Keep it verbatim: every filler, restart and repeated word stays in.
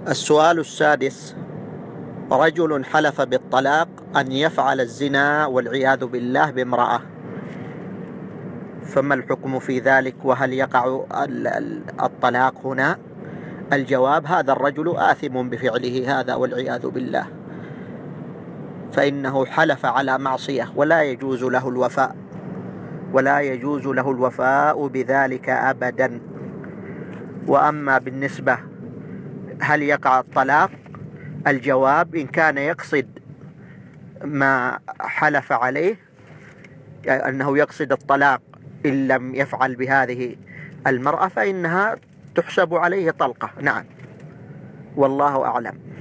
السؤال السادس: رجل حلف بالطلاق أن يفعل الزنا والعياذ بالله بامرأة، فما الحكم في ذلك؟ وهل يقع الطلاق هنا؟ الجواب: هذا الرجل آثم بفعله هذا والعياذ بالله، فإنه حلف على معصية ولا يجوز له الوفاء ولا يجوز له الوفاء بذلك أبدا. وأما بالنسبة هل يقع الطلاق؟ الجواب: إن كان يقصد ما حلف عليه، يعني أنه يقصد الطلاق إن لم يفعل بهذه المرأة، فإنها تحسب عليه طلقة. نعم، والله أعلم.